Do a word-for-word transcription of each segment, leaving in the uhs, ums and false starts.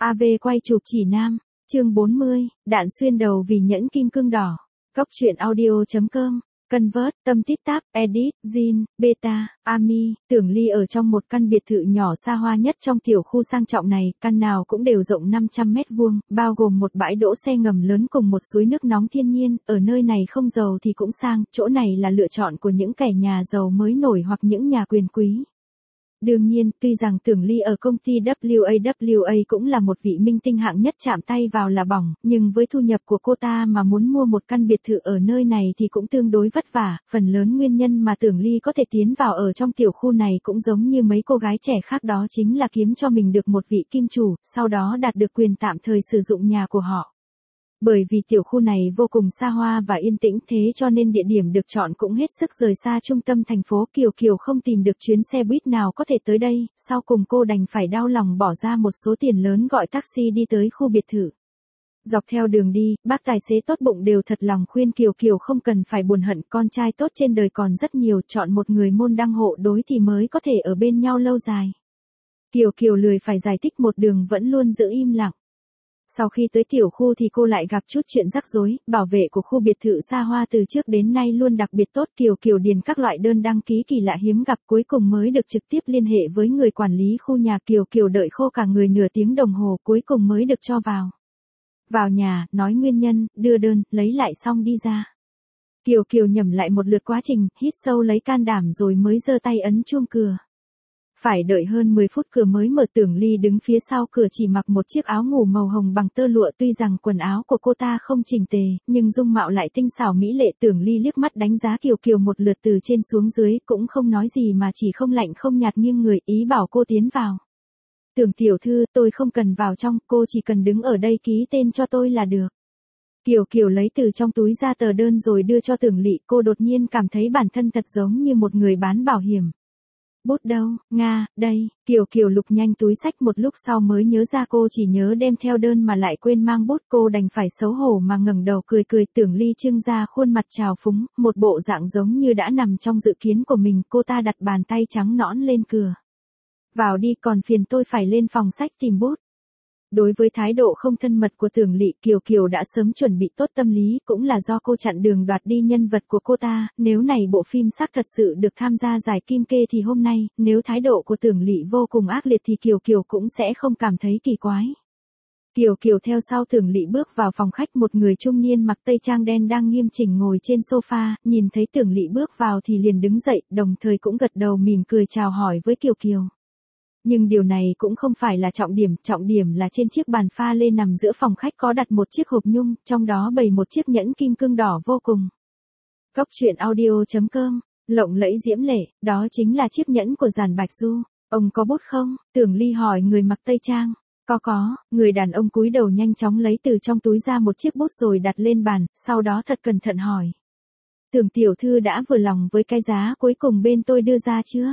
a vê quay chụp chỉ nam, chương bốn mươi, đạn xuyên đầu vì nhẫn kim cương đỏ. Cốc truyện audio chấm com, Convert, Tâm Tít Táp, Edit, Jin, Beta, Ami, Tưởng Ly ở trong một căn biệt thự nhỏ xa hoa nhất trong tiểu khu sang trọng này, căn nào cũng đều rộng năm trăm mét vuông, bao gồm một bãi đỗ xe ngầm lớn cùng một suối nước nóng thiên nhiên, ở nơi này không giàu thì cũng sang, chỗ này là lựa chọn của những kẻ nhà giàu mới nổi hoặc những nhà quyền quý. Đương nhiên, tuy rằng Tưởng Ly ở công ty vê kép a vê kép a cũng là một vị minh tinh hạng nhất chạm tay vào là bỏng, nhưng với thu nhập của cô ta mà muốn mua một căn biệt thự ở nơi này thì cũng tương đối vất vả, phần lớn nguyên nhân mà Tưởng Ly có thể tiến vào ở trong tiểu khu này cũng giống như mấy cô gái trẻ khác, đó chính là kiếm cho mình được một vị kim chủ, sau đó đạt được quyền tạm thời sử dụng nhà của họ. Bởi vì tiểu khu này vô cùng xa hoa và yên tĩnh, thế cho nên địa điểm được chọn cũng hết sức rời xa trung tâm thành phố. Kiều Kiều không tìm được chuyến xe buýt nào có thể tới đây, sau cùng cô đành phải đau lòng bỏ ra một số tiền lớn gọi taxi đi tới khu biệt thự. Dọc theo đường đi, bác tài xế tốt bụng đều thật lòng khuyên Kiều Kiều không cần phải buồn hận, con trai tốt trên đời còn rất nhiều, chọn một người môn đăng hộ đối thì mới có thể ở bên nhau lâu dài. Kiều Kiều lười phải giải thích, một đường vẫn luôn giữ im lặng. Sau khi tới tiểu khu thì cô lại gặp chút chuyện rắc rối, bảo vệ của khu biệt thự xa hoa từ trước đến nay luôn đặc biệt tốt. Kiều Kiều điền các loại đơn đăng ký kỳ lạ hiếm gặp, cuối cùng mới được trực tiếp liên hệ với người quản lý khu nhà. Kiều Kiều đợi khô cả người nửa tiếng đồng hồ, cuối cùng mới được cho vào. Vào nhà, nói nguyên nhân, đưa đơn, lấy lại xong đi ra. Kiều Kiều nhẩm lại một lượt quá trình, hít sâu lấy can đảm rồi mới giơ tay ấn chuông cửa. Phải đợi hơn mười phút cửa mới mở. Tưởng Ly đứng phía sau cửa chỉ mặc một chiếc áo ngủ màu hồng bằng tơ lụa, tuy rằng quần áo của cô ta không chỉnh tề, nhưng dung mạo lại tinh xảo mỹ lệ. Tưởng Ly liếc mắt đánh giá Kiều Kiều một lượt từ trên xuống dưới, cũng không nói gì mà chỉ không lạnh không nhạt nghiêng người, ý bảo cô tiến vào. Tưởng tiểu thư, tôi không cần vào trong, cô chỉ cần đứng ở đây ký tên cho tôi là được. Kiều Kiều lấy từ trong túi ra tờ đơn rồi đưa cho Tưởng Ly, cô đột nhiên cảm thấy bản thân thật giống như một người bán bảo hiểm. Bút đâu, Nga, đây. Kiều Kiều lục nhanh túi xách, một lúc sau mới nhớ ra cô chỉ nhớ đem theo đơn mà lại quên mang bút, cô đành phải xấu hổ mà ngẩng đầu cười cười. Tưởng Ly trưng ra khuôn mặt trào phúng, một bộ dạng giống như đã nằm trong dự kiến của mình, cô ta đặt bàn tay trắng nõn lên cửa. Vào đi, còn phiền tôi phải lên phòng sách tìm bút. Đối với thái độ không thân mật của Tưởng Ly, Kiều Kiều đã sớm chuẩn bị tốt tâm lý, cũng là do cô chặn đường đoạt đi nhân vật của cô ta, nếu này bộ phim xác thật sự được tham gia giải Kim Kê thì hôm nay, nếu thái độ của Tưởng Ly vô cùng ác liệt thì Kiều Kiều cũng sẽ không cảm thấy kỳ quái. Kiều Kiều theo sau Tưởng Ly bước vào phòng khách, một người trung niên mặc tây trang đen đang nghiêm chỉnh ngồi trên sofa, nhìn thấy Tưởng Ly bước vào thì liền đứng dậy, đồng thời cũng gật đầu mỉm cười chào hỏi với Kiều Kiều. Nhưng điều này cũng không phải là trọng điểm, trọng điểm là trên chiếc bàn pha lê nằm giữa phòng khách có đặt một chiếc hộp nhung, trong đó bày một chiếc nhẫn kim cương đỏ vô cùng. Cốc truyện audio chấm com, lộng lẫy diễm lệ, đó chính là chiếc nhẫn của Giản Bạch Du. Ông có bút không? Tưởng Ly hỏi người mặc tây trang. Có có, người đàn ông cúi đầu nhanh chóng lấy từ trong túi ra một chiếc bút rồi đặt lên bàn, sau đó thật cẩn thận hỏi. Tưởng tiểu thư đã vừa lòng với cái giá cuối cùng bên tôi đưa ra chưa?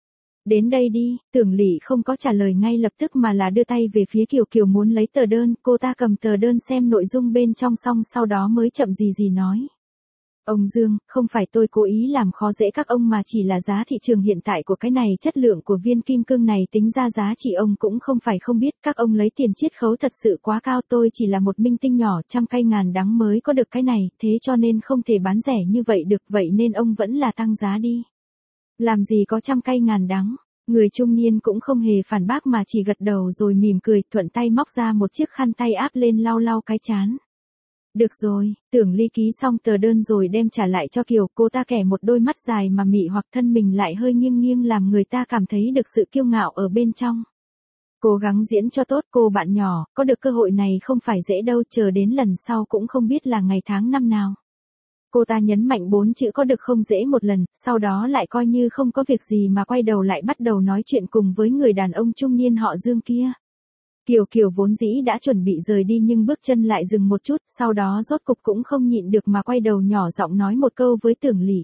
Đến đây đi. Tưởng Ly không có trả lời ngay lập tức mà là đưa tay về phía Kiều Kiều muốn lấy tờ đơn, cô ta cầm tờ đơn xem nội dung bên trong xong sau đó mới chậm gì gì nói. Ông Dương, không phải tôi cố ý làm khó dễ các ông mà chỉ là giá thị trường hiện tại của cái này, chất lượng của viên kim cương này tính ra giá trị ông cũng không phải không biết, các ông lấy tiền chiết khấu thật sự quá cao, tôi chỉ là một minh tinh nhỏ, trăm cay ngàn đắng mới có được cái này, thế cho nên không thể bán rẻ như vậy được, vậy nên ông vẫn là tăng giá đi. Làm gì có trăm cay ngàn đắng, người trung niên cũng không hề phản bác mà chỉ gật đầu rồi mỉm cười, thuận tay móc ra một chiếc khăn tay áp lên lau lau cái trán. Được rồi. Tưởng Ly ký xong tờ đơn rồi đem trả lại cho Kiều, cô ta kẻ một đôi mắt dài mà mị hoặc thân mình lại hơi nghiêng nghiêng làm người ta cảm thấy được sự kiêu ngạo ở bên trong. Cố gắng diễn cho tốt cô bạn nhỏ, có được cơ hội này không phải dễ đâu, chờ đến lần sau cũng không biết là ngày tháng năm nào. Cô ta nhấn mạnh bốn chữ có được không dễ một lần, sau đó lại coi như không có việc gì mà quay đầu lại bắt đầu nói chuyện cùng với người đàn ông trung niên họ Dương kia. Kiều Kiều vốn dĩ đã chuẩn bị rời đi nhưng bước chân lại dừng một chút, sau đó rốt cục cũng không nhịn được mà quay đầu nhỏ giọng nói một câu với Tưởng Ly.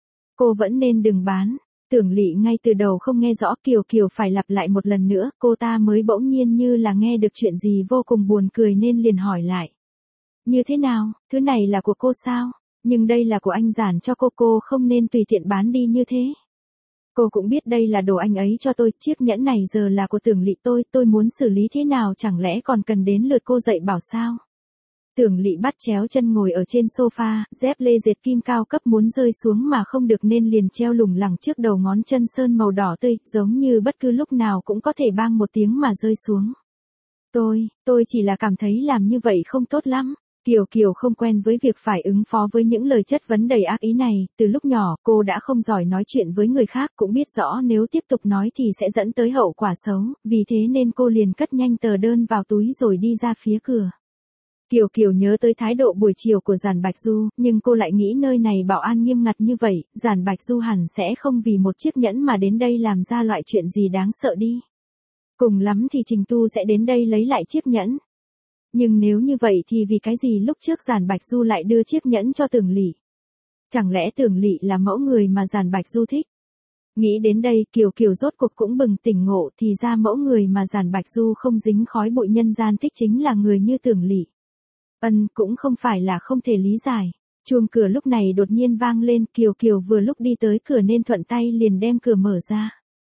Cô vẫn nên đừng bán. Tưởng Ly ngay từ đầu không nghe rõ, Kiều Kiều phải lặp lại một lần nữa, cô ta mới bỗng nhiên như là nghe được chuyện gì vô cùng buồn cười nên liền hỏi lại. Như thế nào, thứ này là của cô sao? Nhưng đây là của anh Giản cho cô, cô không nên tùy tiện bán đi như thế. Cô cũng biết đây là đồ anh ấy cho tôi, chiếc nhẫn này giờ là của Tưởng Lị tôi, tôi muốn xử lý thế nào chẳng lẽ còn cần đến lượt cô dạy bảo sao? Tưởng Lị bắt chéo chân ngồi ở trên sofa, dép lê dệt kim cao cấp muốn rơi xuống mà không được nên liền treo lủng lẳng trước đầu ngón chân sơn màu đỏ tươi, giống như bất cứ lúc nào cũng có thể bang một tiếng mà rơi xuống. Tôi, tôi chỉ là cảm thấy làm như vậy không tốt lắm. Kiều Kiều không quen với việc phải ứng phó với những lời chất vấn đầy ác ý này, từ lúc nhỏ cô đã không giỏi nói chuyện với người khác, cũng biết rõ nếu tiếp tục nói thì sẽ dẫn tới hậu quả xấu, vì thế nên cô liền cất nhanh tờ đơn vào túi rồi đi ra phía cửa. Kiều Kiều nhớ tới thái độ buổi chiều của Giản Bạch Du, nhưng cô lại nghĩ nơi này bảo an nghiêm ngặt như vậy, Giản Bạch Du hẳn sẽ không vì một chiếc nhẫn mà đến đây làm ra loại chuyện gì đáng sợ đi. Cùng lắm thì Trình Tu sẽ đến đây lấy lại chiếc nhẫn. Nhưng nếu như vậy thì vì cái gì lúc trước Giản Bạch Du lại đưa chiếc nhẫn cho Tưởng Lị? Chẳng lẽ Tưởng Lị là mẫu người mà Giản Bạch Du thích? Nghĩ đến đây Kiều Kiều rốt cuộc cũng bừng tỉnh ngộ, thì ra mẫu người mà Giản Bạch Du không dính khói bụi nhân gian thích chính là người như Tưởng Lị. Ân, cũng không phải là không thể lý giải. Chuông cửa lúc này đột nhiên vang lên, Kiều Kiều vừa lúc đi tới cửa nên thuận tay liền đem cửa mở ra.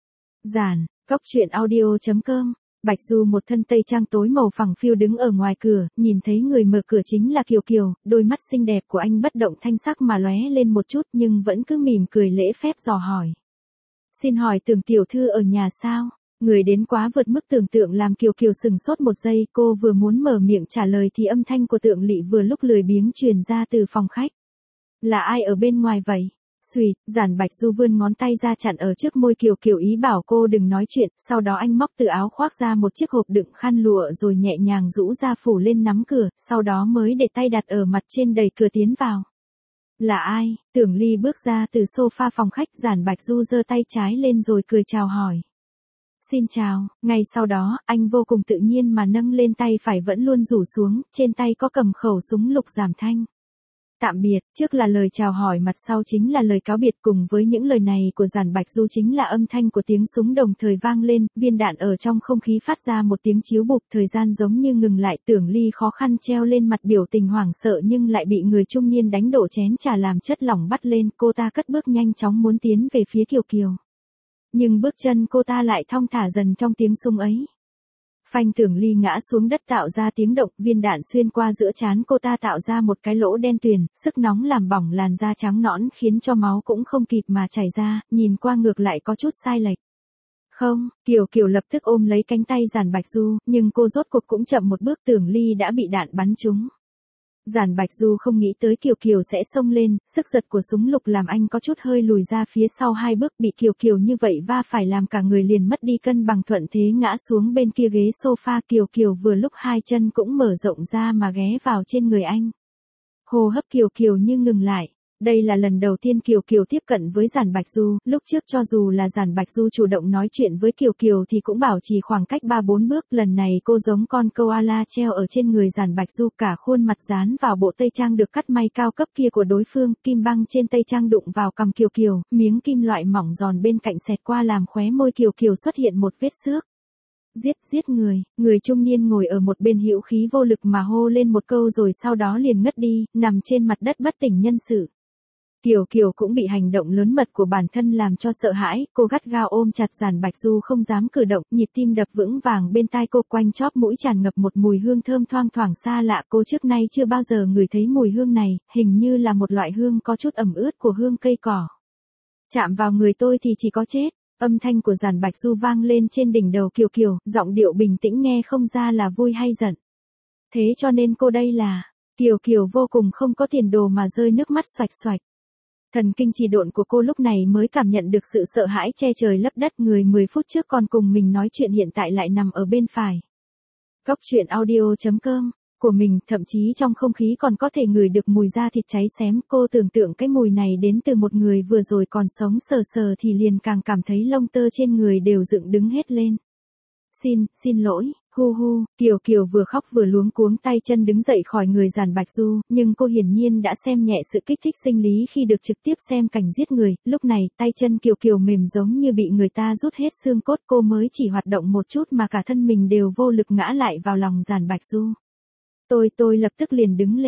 Giản, Cóc truyện audio chấm com. Bạch Du một thân tây trang tối màu phẳng phiu đứng ở ngoài cửa, nhìn thấy người mở cửa chính là Kiều Kiều, đôi mắt xinh đẹp của anh bất động thanh sắc mà lóe lên một chút nhưng vẫn cứ mỉm cười lễ phép dò hỏi. Xin hỏi Tưởng tiểu thư ở nhà sao? Người đến quá vượt mức tưởng tượng làm Kiều Kiều sừng sốt một giây, cô vừa muốn mở miệng trả lời thì âm thanh của Tưởng Lị vừa lúc lười biếng truyền ra từ phòng khách. Là ai ở bên ngoài vậy? Xùyệt, Giản Bạch Du vươn ngón tay ra chặn ở trước môi Kiều Kiều ý bảo cô đừng nói chuyện, sau đó anh móc từ áo khoác ra một chiếc hộp đựng khăn lụa rồi nhẹ nhàng rũ ra phủ lên nắm cửa, sau đó mới để tay đặt ở mặt trên đẩy cửa tiến vào. Là ai? Tưởng Ly bước ra từ sofa phòng khách, Giản Bạch Du giơ tay trái lên rồi cười chào hỏi. Xin chào, ngay sau đó, anh vô cùng tự nhiên mà nâng lên tay phải vẫn luôn rủ xuống, trên tay có cầm khẩu súng lục giảm thanh. Tạm biệt, trước là lời chào hỏi mặt sau chính là lời cáo biệt, cùng với những lời này của Giản Bạch Du chính là âm thanh của tiếng súng đồng thời vang lên, viên đạn ở trong không khí phát ra một tiếng chiếu bụp, thời gian giống như ngừng lại. Tưởng Ly khó khăn treo lên mặt biểu tình hoảng sợ nhưng lại bị người trung niên đánh đổ chén trà làm chất lỏng bắt lên, cô ta cất bước nhanh chóng muốn tiến về phía Kiều Kiều. Nhưng bước chân cô ta lại thong thả dần trong tiếng súng ấy. Phanh, Tưởng Ly ngã xuống đất tạo ra tiếng động, viên đạn xuyên qua giữa trán cô ta tạo ra một cái lỗ đen tuyền, sức nóng làm bỏng làn da trắng nõn khiến cho máu cũng không kịp mà chảy ra, nhìn qua ngược lại có chút sai lệch. Không, Kiều Kiều lập tức ôm lấy cánh tay Giản Bạch Du, nhưng cô rốt cuộc cũng chậm một bước, Tưởng Ly đã bị đạn bắn trúng. Giản Bạch Du không nghĩ tới Kiều Kiều sẽ xông lên, sức giật của súng lục làm anh có chút hơi lùi ra phía sau hai bước, bị Kiều Kiều như vậy va phải làm cả người liền mất đi cân bằng, thuận thế ngã xuống bên kia ghế sofa. Kiều Kiều vừa lúc hai chân cũng mở rộng ra mà ghé vào trên người anh. Hô hấp Kiều Kiều như ngừng lại. Đây là lần đầu tiên Kiều Kiều tiếp cận với Giản Bạch Du, lúc trước cho dù là Giản Bạch Du chủ động nói chuyện với Kiều Kiều thì cũng bảo trì khoảng cách ba bốn bước, lần này cô giống con koala treo ở trên người Giản Bạch Du, cả khuôn mặt dán vào bộ tây trang được cắt may cao cấp kia của đối phương, kim băng trên tây trang đụng vào cằm Kiều Kiều, miếng kim loại mỏng giòn bên cạnh xẹt qua làm khóe môi Kiều Kiều xuất hiện một vết xước. Giết, giết người, người trung niên ngồi ở một bên hữu khí vô lực mà hô lên một câu rồi sau đó liền ngất đi, nằm trên mặt đất bất tỉnh nhân sự. Kiều Kiều cũng bị hành động lớn mật của bản thân làm cho sợ hãi, cô gắt gao ôm chặt Giản Bạch Du không dám cử động, nhịp tim đập vững vàng bên tai cô, quanh chóp mũi tràn ngập một mùi hương thơm thoang thoảng xa lạ, cô trước nay chưa bao giờ ngửi thấy mùi hương này, hình như là một loại hương có chút ẩm ướt của hương cây cỏ. Chạm vào người tôi thì chỉ có chết. Âm thanh của Giản Bạch Du vang lên trên đỉnh đầu Kiều Kiều, giọng điệu bình tĩnh nghe không ra là vui hay giận. Thế cho nên cô đây là... Kiều Kiều vô cùng không có tiền đồ mà rơi nước mắt xoạch xoạch. Thần kinh trì độn của cô lúc này mới cảm nhận được sự sợ hãi che trời lấp đất, người mười phút trước còn cùng mình nói chuyện hiện tại lại nằm ở bên phải. Cóc truyện audio chấm com của mình, thậm chí trong không khí còn có thể ngửi được mùi da thịt cháy xém, cô tưởng tượng cái mùi này đến từ một người vừa rồi còn sống sờ sờ thì liền càng cảm thấy lông tơ trên người đều dựng đứng hết lên. Xin, xin lỗi, hu hu, Kiều Kiều vừa khóc vừa luống cuống tay chân đứng dậy khỏi người Giản Bạch Du, nhưng cô hiển nhiên đã xem nhẹ sự kích thích sinh lý khi được trực tiếp xem cảnh giết người, lúc này tay chân Kiều Kiều mềm giống như bị người ta rút hết xương cốt, cô mới chỉ hoạt động một chút mà cả thân mình đều vô lực ngã lại vào lòng Giản Bạch Du. Tôi tôi lập tức liền đứng lên.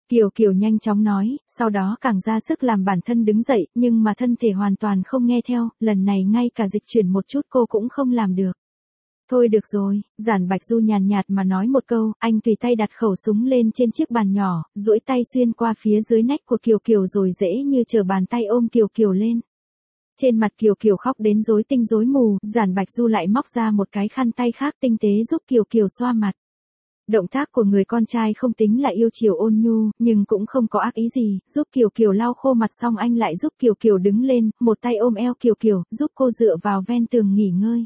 Kiều Kiều nhanh chóng nói, sau đó càng ra sức làm bản thân đứng dậy, nhưng mà thân thể hoàn toàn không nghe theo, lần này ngay cả dịch chuyển một chút cô cũng không làm được. Thôi được rồi, Giản Bạch Du nhàn nhạt mà nói một câu, anh tùy tay đặt khẩu súng lên trên chiếc bàn nhỏ, duỗi tay xuyên qua phía dưới nách của Kiều Kiều rồi dễ như trở bàn tay ôm Kiều Kiều lên. Trên mặt Kiều Kiều khóc đến rối tinh rối mù, Giản Bạch Du lại móc ra một cái khăn tay khác tinh tế giúp Kiều Kiều xoa mặt. Động tác của người con trai không tính là yêu chiều ôn nhu, nhưng cũng không có ác ý gì, giúp Kiều Kiều lau khô mặt xong anh lại giúp Kiều Kiều đứng lên, một tay ôm eo Kiều Kiều, giúp cô dựa vào ven tường nghỉ ngơi.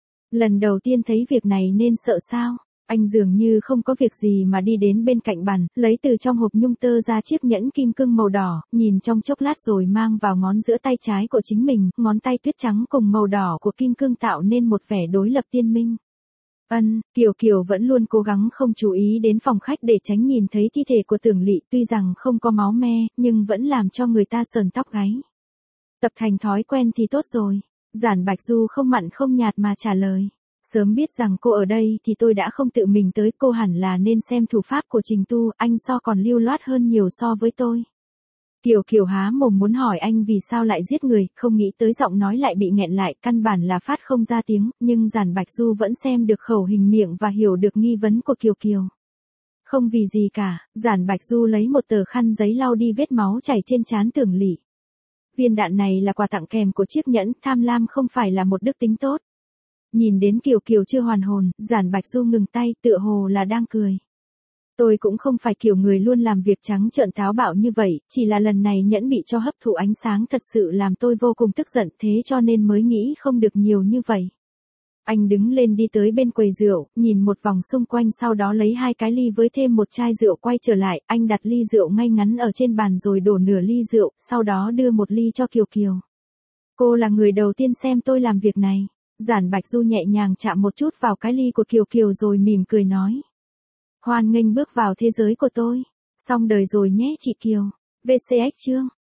Lần đầu tiên thấy việc này nên sợ sao? Anh dường như không có việc gì mà đi đến bên cạnh bàn, lấy từ trong hộp nhung tơ ra chiếc nhẫn kim cương màu đỏ, nhìn trong chốc lát rồi mang vào ngón giữa tay trái của chính mình, ngón tay tuyết trắng cùng màu đỏ của kim cương tạo nên một vẻ đối lập tiên minh. Ân, Kiều Kiều vẫn luôn cố gắng không chú ý đến phòng khách để tránh nhìn thấy thi thể của Tưởng Lị, tuy rằng không có máu me, nhưng vẫn làm cho người ta sờn tóc gáy. Tập thành thói quen thì tốt rồi. Giản Bạch Du không mặn không nhạt mà trả lời. Sớm biết rằng cô ở đây thì tôi đã không tự mình tới, cô hẳn là nên xem thủ pháp của Trình Tu, anh so còn lưu loát hơn nhiều so với tôi. Kiều Kiều há mồm muốn hỏi anh vì sao lại giết người, không nghĩ tới giọng nói lại bị nghẹn lại, căn bản là phát không ra tiếng, nhưng Giản Bạch Du vẫn xem được khẩu hình miệng và hiểu được nghi vấn của Kiều Kiều. Không vì gì cả, Giản Bạch Du lấy một tờ khăn giấy lau đi vết máu chảy trên trán Tưởng Lị. Viên đạn này là quà tặng kèm của chiếc nhẫn, tham lam không phải là một đức tính tốt. Nhìn đến Kiều Kiều chưa hoàn hồn, Giản Bạch Du ngừng tay, tựa hồ là đang cười. Tôi cũng không phải kiểu người luôn làm việc trắng trợn táo bạo như vậy, chỉ là lần này nhẫn bị cho hấp thụ ánh sáng thật sự làm tôi vô cùng tức giận, thế cho nên mới nghĩ không được nhiều như vậy. Anh đứng lên đi tới bên quầy rượu, nhìn một vòng xung quanh sau đó lấy hai cái ly với thêm một chai rượu quay trở lại, anh đặt ly rượu ngay ngắn ở trên bàn rồi đổ nửa ly rượu, sau đó đưa một ly cho Kiều Kiều. Cô là người đầu tiên xem tôi làm việc này. Giản Bạch Du nhẹ nhàng chạm một chút vào cái ly của Kiều Kiều rồi mỉm cười nói. Hoan nghênh bước vào thế giới của tôi. Xong đời rồi nhé chị Kiều. vê xê ích chương.